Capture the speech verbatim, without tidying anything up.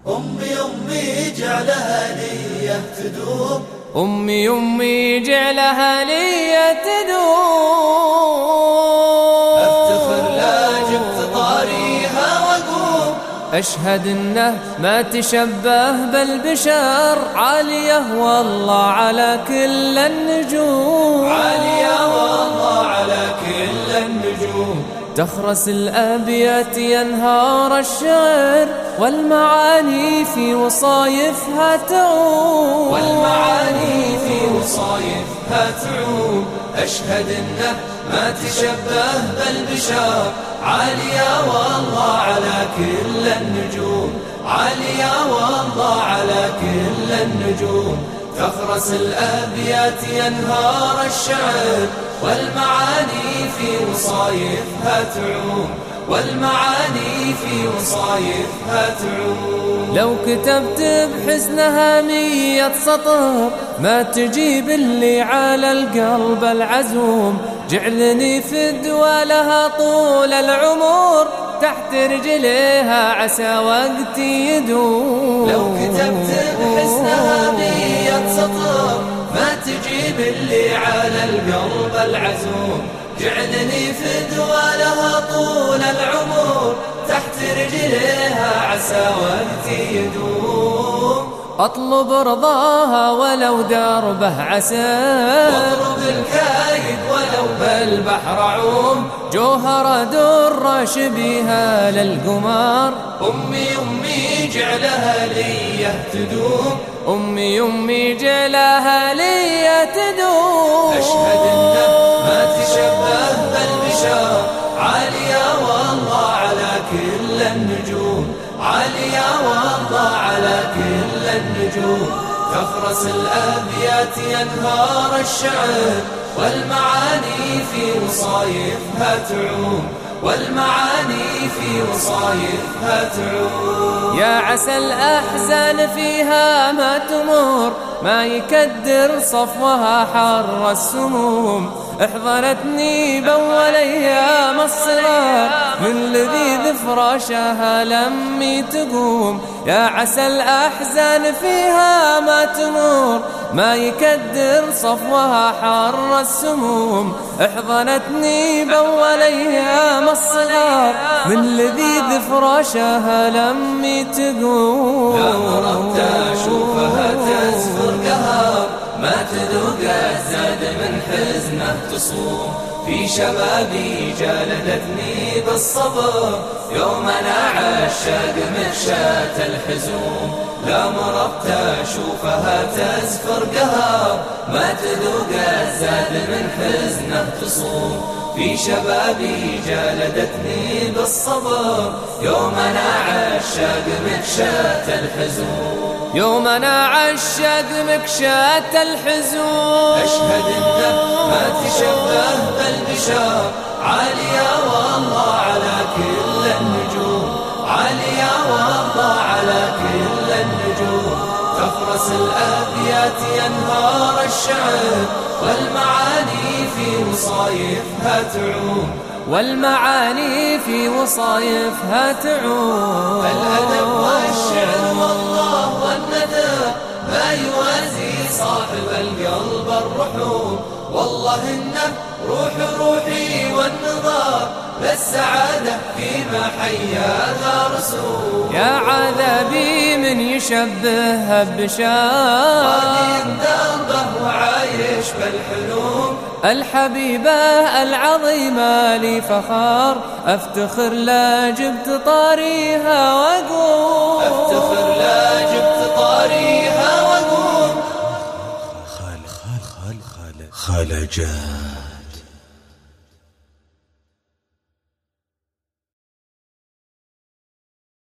أمي أمي جعلها لي تدوم، أمي أمي جعلها لي تدوم. أفتخر لا جبت طاريها وأقوم، أشهد إنه ما تشبه بالبشر، عالية والله على كل النجوم، عالية والله على كل النجوم. تخرس الأبيات ينهار الشعر، والمعاني في وصايفها تعوم، والمعاني في وصايفها تعوم. أشهد إنه ما تشبه بالبشر، عالية والله على كل النجوم، عالية والله على كل النجوم. تخرس الأبيات ينهار الشعر، والمعاني في وصايفها تعوم، والمعاني في وصايفها تعوم. لو كتبت بحسنها مية سطر ما تجيب اللي على القلب العزوم، جعلني فدوى لها طول العمر، تحت رجليها عسى وقتي يدوم. لو كتبت بحسنها مية سطر ما تجيب اللي على القلب العزوم، جعلني فدوى لها طول العمر، تحت رجليها عسى وقتي يدوم. أطلب رضاها ولو دربه عسى، واضرب الكايد ولو بالبحر عوم، جوهر در شبيها للقمر. أمي أمي جعلها لي تدوم، أمي أمي جعلها لي تدوم. أشهد إنه ما تشبه بالبشر، عالية والله على كل النجوم، عالية والله على كل النجوم. تخرس الأبيات ينهار الشعر، والمعاني في وصايفها تعوم، والمعاني في وصايفها تعوم. يا عسى الأحزان فيها ما تمر، ما يكدر صفوها حر السموم، احضرتني بأول أيام الصغار، من لذيذ فراشها لمي تقوم. يا عسى الأحزان فيها ما تمر، ما يكدر صفوها حر السموم، احضنتني بأول أيام الصغار، من لذيذ فراشها لمي تقوم. لا مرضت أشوفها تزفر قهر، ما تذوق الزاد من حزنه تصوم. في شبابي جالدتني بالصبر، يوم أنا عشاق مخشاة الحزوم. لا مرضت أشوفها تزفر قهر، ما تذوق الزاد من حزنه تصوم. في شبابي جالدتني بالصبر، يوم أنا عشاق مخشاة الحزوم. يوم أنا عشاق مكشاة الحزون. أشهد إنه ما تشبه بالبشر، عالية والله على كل النجوم، عالية والله على كل النجوم. تخرس الأبيات ينهار الشعر، والمعاني في وصايفها تعوم، والمعاني في وصايفها تعوم. الأدب والشعر والله والندى ما يوازي صاحب القلب الرحوم. والله إنه روح روحي والنظار، للسعادة فيما حياها رسوم. يا عذابي من يشبهها بشار، قادم دربه وعايش بالحلوم. الحبيبة العظيمة لي فخار، أفتخر لا جبت طاريها وأقوم، أفتخر لا جبت طاريها وأقوم. خال خال خال خال خالجان.